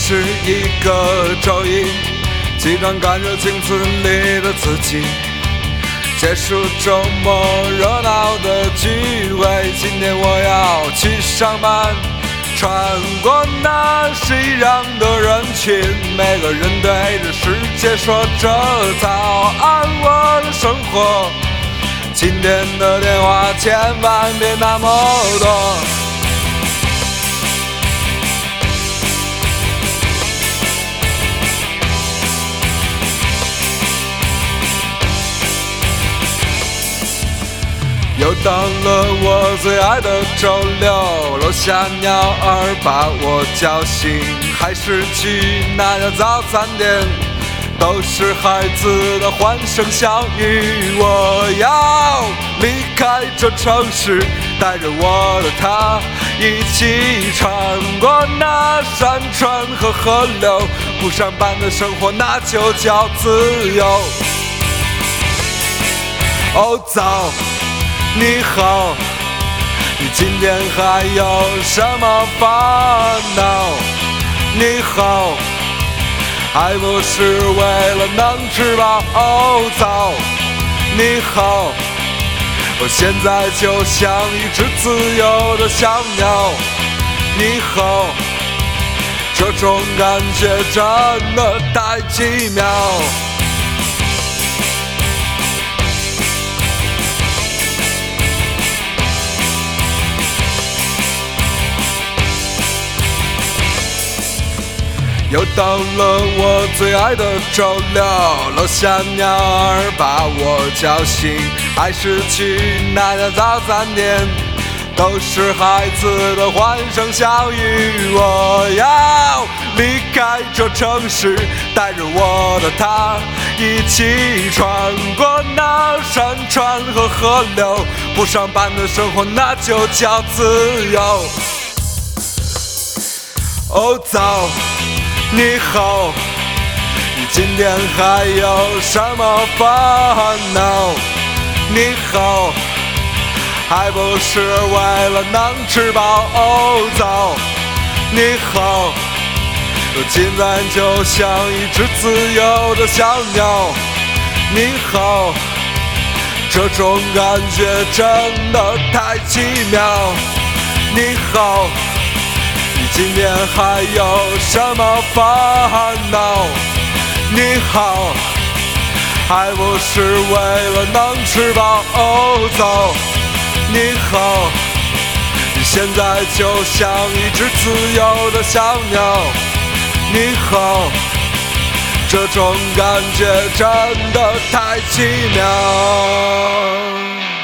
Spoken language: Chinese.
是一个周一，即将赶着镜子里的自己，结束周末热闹的聚会。今天我要去上班，穿过那熙攘的人群，每个人对着世界说着早安。我的生活，今天的电话千万别那么多。又到了我最爱的周六，楼下鸟儿把我叫醒，还是去那家早餐店，都是孩子的欢声笑语。我要离开这城市，带着我的他一起穿过那山川和河流，不上班的生活那就叫自由。哦，早你好，你今天还有什么烦恼？你好，还不是为了能吃饱？哦，早你好，我现在就像一只自由的小鸟。你好，这种感觉真的太奇妙。又到了我最爱的周六，楼下鸟儿把我叫醒，还是去那家早餐店，都是孩子的欢声笑语。我要离开这城市，带着我的他一起穿过那山川和河流，不上班的生活那就叫自由。哦，早你好，你今天还有什么烦恼？你好，还不是为了能吃饱？哦，早你好，我现在就像一只自由的小鸟。你好，这种感觉真的太奇妙。你好，今天还有什么烦恼？你好，还不是为了能吃饱？哦，早你好，你现在就像一只自由的小鸟。你好，这种感觉真的太奇妙。